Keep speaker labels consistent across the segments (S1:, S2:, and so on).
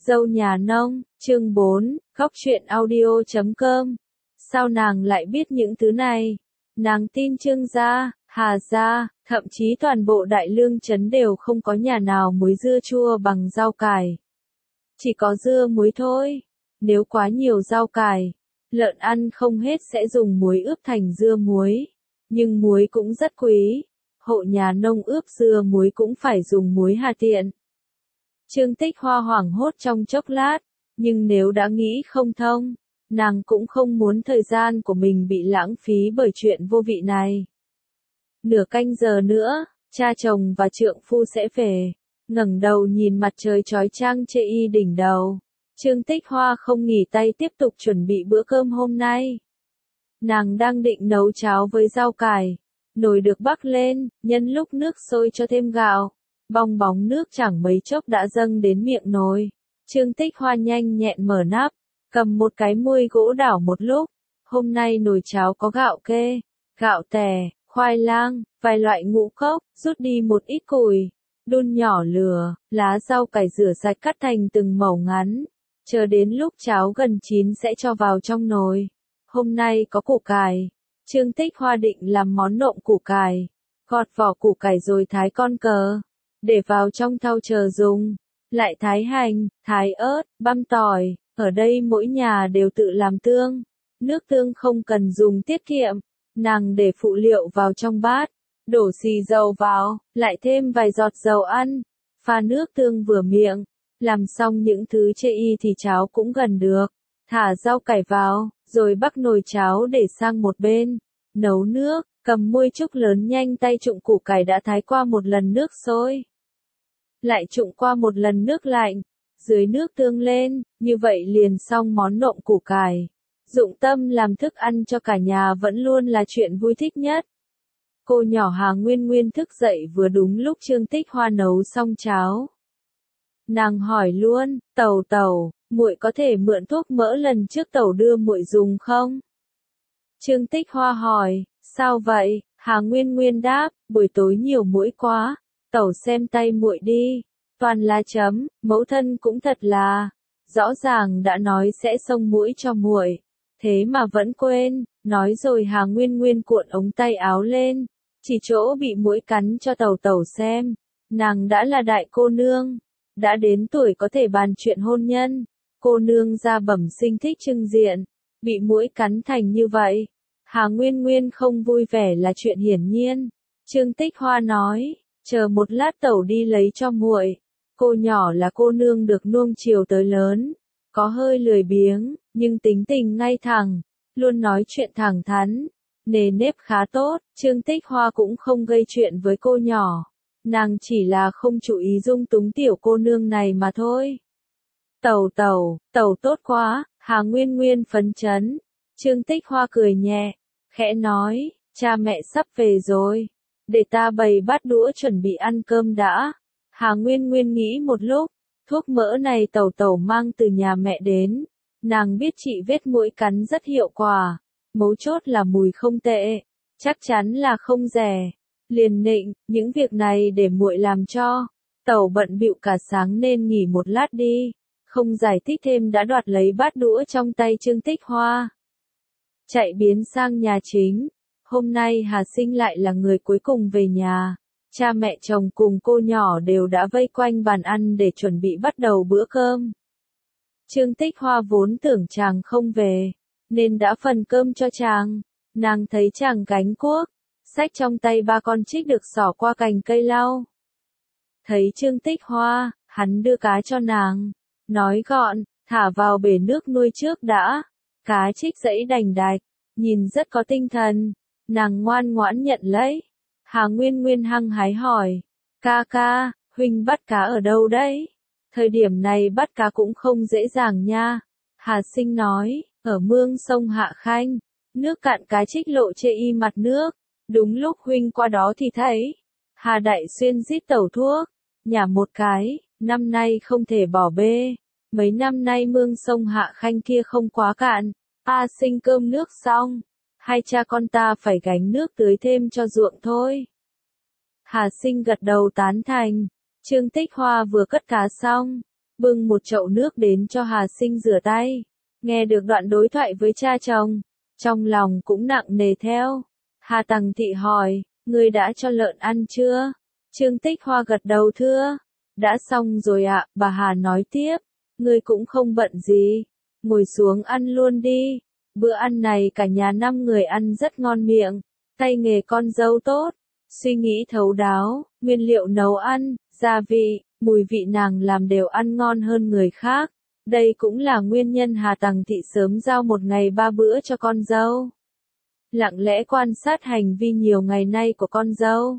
S1: Dâu nhà nông, chương 4, Góc truyện audio.com. Sao nàng lại biết những thứ này? Nàng tin Trương gia, Hà gia, thậm chí toàn bộ Đại Lương trấn đều không có nhà nào muối dưa chua bằng rau cải. Chỉ có dưa muối thôi. Nếu quá nhiều rau cải, lợn ăn không hết sẽ dùng muối ướp thành dưa muối. Nhưng muối cũng rất quý. Hộ nhà nông ướp dưa muối cũng phải dùng muối Hà Tiện. Trương Tích Hoa hoảng hốt trong chốc lát, nhưng nếu đã nghĩ không thông, nàng cũng không muốn thời gian của mình bị lãng phí bởi chuyện vô vị này. Nửa canh giờ nữa, cha chồng và trượng phu sẽ về. Ngẩng đầu nhìn mặt trời chói chang chê y đỉnh đầu, Trương Tích Hoa không nghỉ tay tiếp tục chuẩn bị bữa cơm hôm nay. Nàng đang định nấu cháo với rau cải, nồi được bắc lên, nhân lúc nước sôi cho thêm gạo. Bong bóng nước chẳng mấy chốc đã dâng đến miệng nồi. Trương Tích Hoa nhanh nhẹn mở nắp, cầm một cái muôi gỗ đảo một lúc. Hôm nay nồi cháo có gạo kê, gạo tẻ, khoai lang, vài loại ngũ cốc, rút đi một ít củi, đun nhỏ lửa, lá rau cải rửa sạch cắt thành từng mẩu ngắn. Chờ đến lúc cháo gần chín sẽ cho vào trong nồi. Hôm nay có củ cải. Trương Tích Hoa định làm món nộm củ cải. Gọt vỏ củ cải rồi thái con cờ, để vào trong thau chờ dùng. Lại thái hành, thái ớt, băm tỏi. Ở đây mỗi nhà đều tự làm tương. Nước tương không cần dùng tiết kiệm. Nàng để phụ liệu vào trong bát, đổ xì dầu vào, lại thêm vài giọt dầu ăn. Pha nước tương vừa miệng. Làm xong những thứ chê y thì cháo cũng gần được. Thả rau cải vào, rồi bắc nồi cháo để sang một bên. Nấu nước, cầm muôi trúc lớn nhanh tay trụng củ cải đã thái qua một lần nước sôi. Lại trụng qua một lần nước lạnh, dưới nước tương lên, như vậy liền xong món nộm củ cải. Dụng tâm làm thức ăn cho cả nhà vẫn luôn là chuyện vui thích nhất. Cô nhỏ Hà Nguyên Nguyên thức dậy vừa đúng lúc Trương Tích Hoa nấu xong cháo. Nàng hỏi luôn, Tẩu, muội có thể mượn thuốc mỡ lần trước Tẩu đưa muội dùng không? Trương Tích Hoa hỏi, sao vậy? Hà Nguyên Nguyên đáp, buổi tối nhiều muỗi quá, Tẩu xem tay muội đi, toàn là chấm, mẫu thân cũng thật là, rõ ràng đã nói sẽ xông muỗi cho muội, thế mà vẫn quên. Nói rồi Hà Nguyên Nguyên cuộn ống tay áo lên, chỉ chỗ bị muỗi cắn cho Tẩu xem. Nàng đã là đại cô nương, đã đến tuổi có thể bàn chuyện hôn nhân. Cô nương gia bẩm sinh thích trưng diện, bị muỗi cắn thành như vậy. Hà Nguyên Nguyên không vui vẻ là chuyện hiển nhiên. Trương Tích Hoa nói, chờ một lát Tẩu đi lấy cho muội. Cô nhỏ là cô nương được nuông chiều tới lớn, có hơi lười biếng, nhưng tính tình ngay thẳng, luôn nói chuyện thẳng thắn, nề nếp khá tốt. Trương Tích Hoa cũng không gây chuyện với cô nhỏ, nàng chỉ là không chú ý dung túng tiểu cô nương này mà thôi. Tẩu tốt quá, Hà Nguyên Nguyên phấn chấn. Trương Tích Hoa cười nhẹ, khẽ nói, cha mẹ sắp về rồi, để ta bày bát đũa chuẩn bị ăn cơm đã. Hà Nguyên Nguyên nghĩ một lúc, thuốc mỡ này Tẩu mang từ nhà mẹ đến, nàng biết trị vết muỗi cắn rất hiệu quả, mấu chốt là mùi không tệ, chắc chắn là không rẻ. Liền nịnh, những việc này để muội làm cho. Tẩu bận bịu cả sáng nên nghỉ một lát đi. Không giải thích thêm đã đoạt lấy bát đũa trong tay Trương Tích Hoa, chạy biến sang nhà chính. Hôm nay Hà Sinh lại là người cuối cùng về nhà. Cha mẹ chồng cùng cô nhỏ đều đã vây quanh bàn ăn để chuẩn bị bắt đầu bữa cơm. Trương Tích Hoa vốn tưởng chàng không về, nên đã phần cơm cho chàng. Nàng thấy chàng gánh cuốc, xách trong tay ba con trích được xỏ qua cành cây lau. Thấy Trương Tích Hoa, hắn đưa cá cho nàng, nói gọn, thả vào bể nước nuôi trước đã. Cá trích giãy đành đạch, nhìn rất có tinh thần. Nàng ngoan ngoãn nhận lấy. Hà Nguyên Nguyên hăng hái hỏi, ca, huynh bắt cá ở đâu đấy? Thời điểm này bắt cá cũng không dễ dàng nha. Hà Sinh nói, ở mương sông Hạ Khanh, nước cạn cá trích lộ chê y mặt nước. Đúng lúc huynh qua đó thì thấy Hà Đại Xuyên rít tẩu thuốc, nhả một cái, năm nay không thể bỏ bê. Mấy năm nay mương sông Hạ Khanh kia không quá cạn. Sinh cơm nước xong, hai cha con ta phải gánh nước tưới thêm cho ruộng thôi. Hà Sinh gật đầu tán thành. Trương Tích Hoa vừa cất cá xong, bưng một chậu nước đến cho Hà Sinh rửa tay. Nghe được đoạn đối thoại với cha chồng, trong lòng cũng nặng nề theo. Hà Tằng Thị hỏi, ngươi đã cho lợn ăn chưa? Trương Tích Hoa gật đầu thưa, đã xong rồi ạ. Bà Hà nói tiếp, ngươi cũng không bận gì, ngồi xuống ăn luôn đi. Bữa ăn này cả nhà 5 người ăn rất ngon miệng, tay nghề con dâu tốt, suy nghĩ thấu đáo, nguyên liệu nấu ăn, gia vị, mùi vị nàng làm đều ăn ngon hơn người khác. Đây cũng là nguyên nhân Hà Tằng Thị sớm giao một ngày 3 bữa cho con dâu. Lặng lẽ quan sát hành vi nhiều ngày nay của con dâu.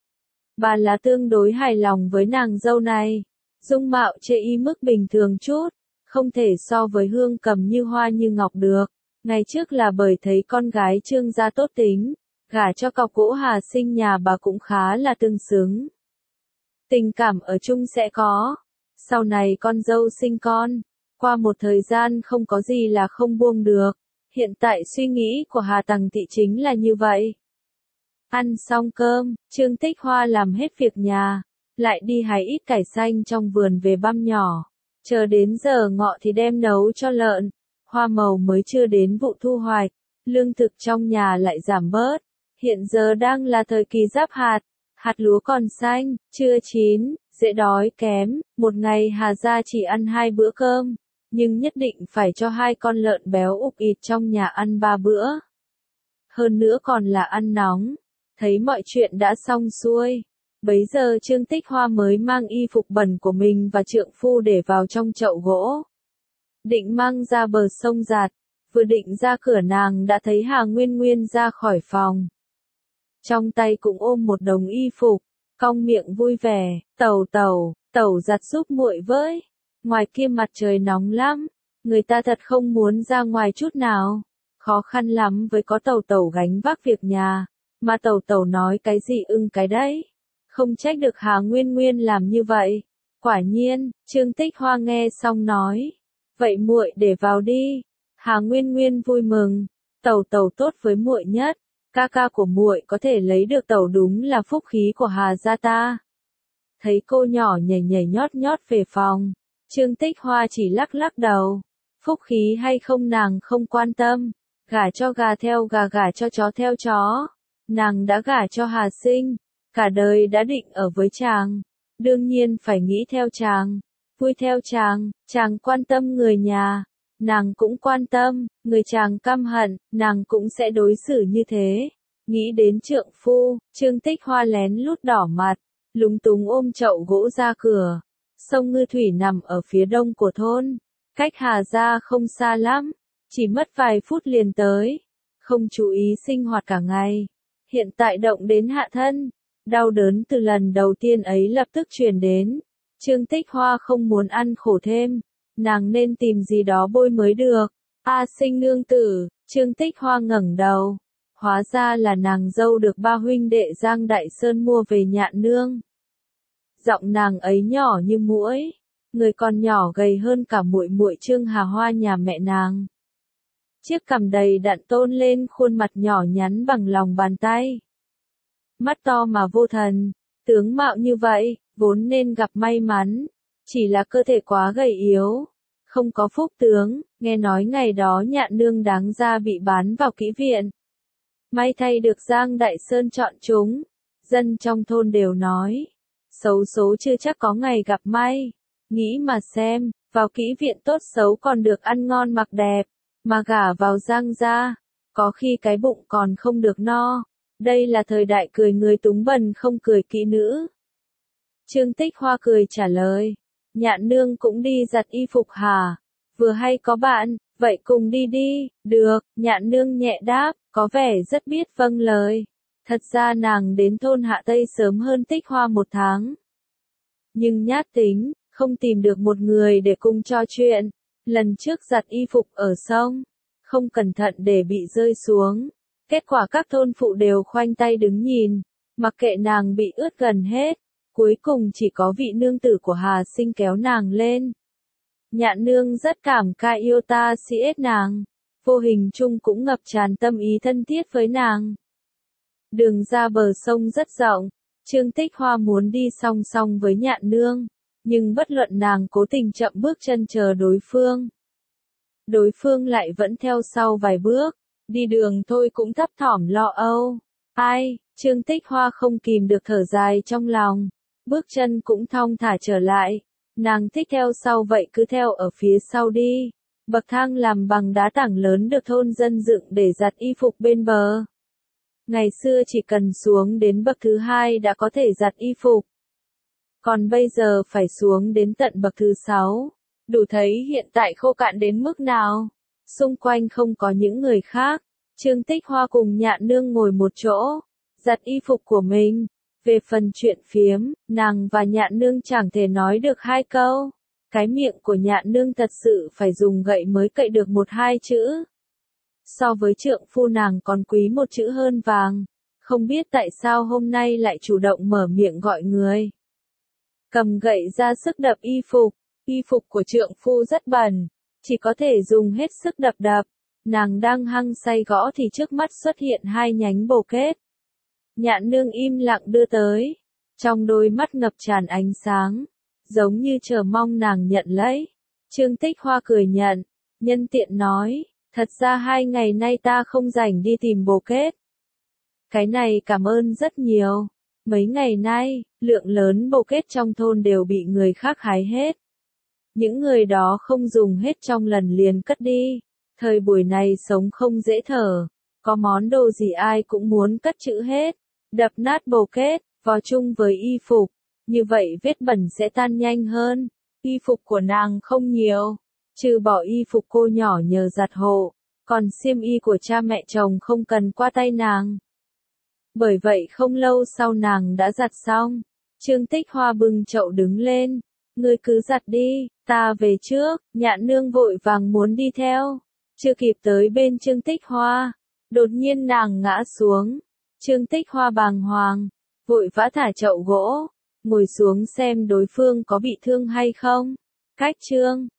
S1: Bà là tương đối hài lòng với nàng dâu này. Dung mạo chê y mức bình thường chút, không thể so với Hương Cầm như hoa như ngọc được. Ngày trước là bởi thấy con gái Trương gia tốt tính, gả cho cọc gỗ Hà Sinh nhà bà cũng khá là tương xứng. Tình cảm ở chung sẽ có. Sau này con dâu sinh con, qua một thời gian không có gì là không buông được. Hiện tại suy nghĩ của Hà Tằng Thị chính là như vậy. Ăn xong cơm, Trương Tích Hoa làm hết việc nhà, lại đi hái ít cải xanh trong vườn về băm nhỏ. Chờ đến giờ ngọ thì đem nấu cho lợn. Hoa màu mới chưa đến vụ thu hoạch, lương thực trong nhà lại giảm bớt. Hiện giờ đang là thời kỳ giáp hạt lúa còn xanh, chưa chín, dễ đói kém. Một ngày Hà gia chỉ ăn 2 bữa cơm, nhưng nhất định phải cho 2 con lợn béo ục ịt trong nhà ăn 3 bữa. Hơn nữa còn là ăn nóng. Thấy mọi chuyện đã xong xuôi, bấy giờ Trương Tích Hoa mới mang y phục bẩn của mình và trượng phu để vào trong chậu gỗ. Định mang ra bờ sông giặt, vừa định ra cửa nàng đã thấy Hà Nguyên Nguyên ra khỏi phòng. Trong tay cũng ôm một đống y phục, cong miệng vui vẻ, tẩu giặt giúp muội với. Ngoài kia mặt trời nóng lắm, người ta thật không muốn ra ngoài chút nào. Khó khăn lắm với có tẩu gánh vác việc nhà, mà tẩu nói cái gì ưng cái đấy. Không trách được Hà Nguyên Nguyên làm như vậy. Quả nhiên, Trương Tích Hoa nghe xong nói, vậy muội để vào đi. Hà Nguyên Nguyên vui mừng, tẩu tốt với muội nhất, ca của muội có thể lấy được tẩu đúng là phúc khí của Hà gia ta. Thấy cô nhỏ nhảy nhót về phòng, Trương Tích Hoa chỉ lắc đầu, phúc khí hay không nàng không quan tâm, gả cho gà theo gà, gả cho chó theo chó. Nàng đã gả cho Hà Sinh, cả đời đã định ở với chàng, đương nhiên phải nghĩ theo chàng, vui theo chàng quan tâm người nhà, nàng cũng quan tâm, người chàng căm hận, nàng cũng sẽ đối xử như thế. Nghĩ đến trượng phu, Trương Tích Hoa lén lút đỏ mặt, lúng túng ôm chậu gỗ ra cửa. Sông Ngư Thủy nằm ở phía đông của thôn, cách Hà gia không xa lắm, chỉ mất vài phút liền tới. Không chú ý sinh hoạt cả ngày, hiện tại động đến hạ thân, đau đớn từ lần đầu tiên ấy lập tức truyền đến. Trương Tích Hoa không muốn ăn khổ thêm, nàng nên tìm gì đó bôi mới được. A Sinh nương tử, Trương Tích Hoa ngẩng đầu, hóa ra là nàng dâu được ba huynh đệ Giang Đại Sơn mua về Nhạn nương. Giọng nàng ấy nhỏ như muỗi, người còn nhỏ gầy hơn cả muội Trương Hà Hoa nhà mẹ nàng. Chiếc cằm đầy đặn tôn lên khuôn mặt nhỏ nhắn bằng lòng bàn tay. Mắt to mà vô thần, tướng mạo như vậy, vốn nên gặp may mắn, chỉ là cơ thể quá gầy yếu, không có phúc tướng. Nghe nói ngày đó Nhạn nương đáng ra bị bán vào kỹ viện. May thay được Giang Đại Sơn chọn chúng, dân trong thôn đều nói, xấu số chưa chắc có ngày gặp may. Nghĩ mà xem, vào kỹ viện tốt xấu còn được ăn ngon mặc đẹp, mà gả vào Giang gia, có khi cái bụng còn không được no. Đây là thời đại cười người túng bần không cười kỹ nữ. Trương Tích Hoa cười trả lời, Nhạn nương cũng đi giặt y phục hả? Vừa hay có bạn, vậy cùng đi đi. Được, Nhạn nương nhẹ đáp, có vẻ rất biết vâng lời. Thật ra nàng đến thôn Hạ Tây sớm hơn Tích Hoa 1 tháng. Nhưng nhát tính, không tìm được một người để cùng trò chuyện. Lần trước giặt y phục ở sông, không cẩn thận để bị rơi xuống. Kết quả các thôn phụ đều khoanh tay đứng nhìn, mặc kệ nàng bị ướt gần hết. Cuối cùng chỉ có vị nương tử của Hà Sinh kéo nàng lên. Nhạn nương rất cảm kại yêu ta xiết nàng, vô hình chung cũng ngập tràn tâm ý thân thiết với nàng. Đường ra bờ sông rất rộng, Trương Tích Hoa muốn đi song song với Nhạn nương, Nhưng bất luận nàng cố tình chậm bước chân chờ đối phương lại vẫn theo sau vài bước, đi đường thôi cũng thấp thỏm lo âu. Ai, Trương Tích Hoa không kìm được thở dài trong lòng, bước chân cũng thong thả trở lại, nàng thích theo sau vậy cứ theo ở phía sau đi. Bậc thang làm bằng đá tảng lớn được thôn dân dựng để giặt y phục bên bờ. Ngày xưa chỉ cần xuống đến bậc thứ 2 đã có thể giặt y phục. Còn bây giờ phải xuống đến tận bậc thứ 6. Đủ thấy hiện tại khô cạn đến mức nào. Xung quanh không có những người khác. Trương Tích Hoa cùng Nhạn Nương ngồi một chỗ, giặt y phục của mình. Về phần chuyện phiếm, nàng và Nhạn Nương chẳng thể nói được 2 câu. Cái miệng của Nhạn Nương thật sự phải dùng gậy mới cậy được 1-2 chữ. So với trượng phu nàng còn quý một chữ hơn vàng. Không biết tại sao hôm nay lại chủ động mở miệng gọi người. Cầm gậy ra sức đập y phục của trượng phu rất bẩn, chỉ có thể dùng hết sức đập. Nàng đang hăng say gõ thì trước mắt xuất hiện 2 nhánh bồ kết. Nhạn Nương im lặng đưa tới, trong đôi mắt ngập tràn ánh sáng, giống như chờ mong nàng nhận lấy. Trương Tích Hoa cười nhận, nhân tiện nói, thật ra 2 ngày nay ta không rảnh đi tìm bồ kết. Cái này cảm ơn rất nhiều. Mấy ngày nay, lượng lớn bồ kết trong thôn đều bị người khác hái hết. Những người đó không dùng hết trong lần liền cất đi. Thời buổi này sống không dễ thở. Có món đồ gì ai cũng muốn cất trữ hết. Đập nát bồ kết, vò chung với y phục. Như vậy vết bẩn sẽ tan nhanh hơn. Y phục của nàng không nhiều. Trừ bỏ y phục cô nhỏ nhờ giặt hộ. Còn xiêm y của cha mẹ chồng không cần qua tay nàng. Bởi vậy không lâu sau nàng đã giặt xong. Trương Tích Hoa bưng chậu đứng lên. Ngươi cứ giặt đi, ta về trước. Nhạn Nương vội vàng muốn đi theo. Chưa kịp tới bên Trương Tích Hoa, đột nhiên nàng ngã xuống. Trương Tích Hoa bàng hoàng, vội vã thả chậu gỗ, ngồi xuống xem đối phương có bị thương hay không. Cách Trương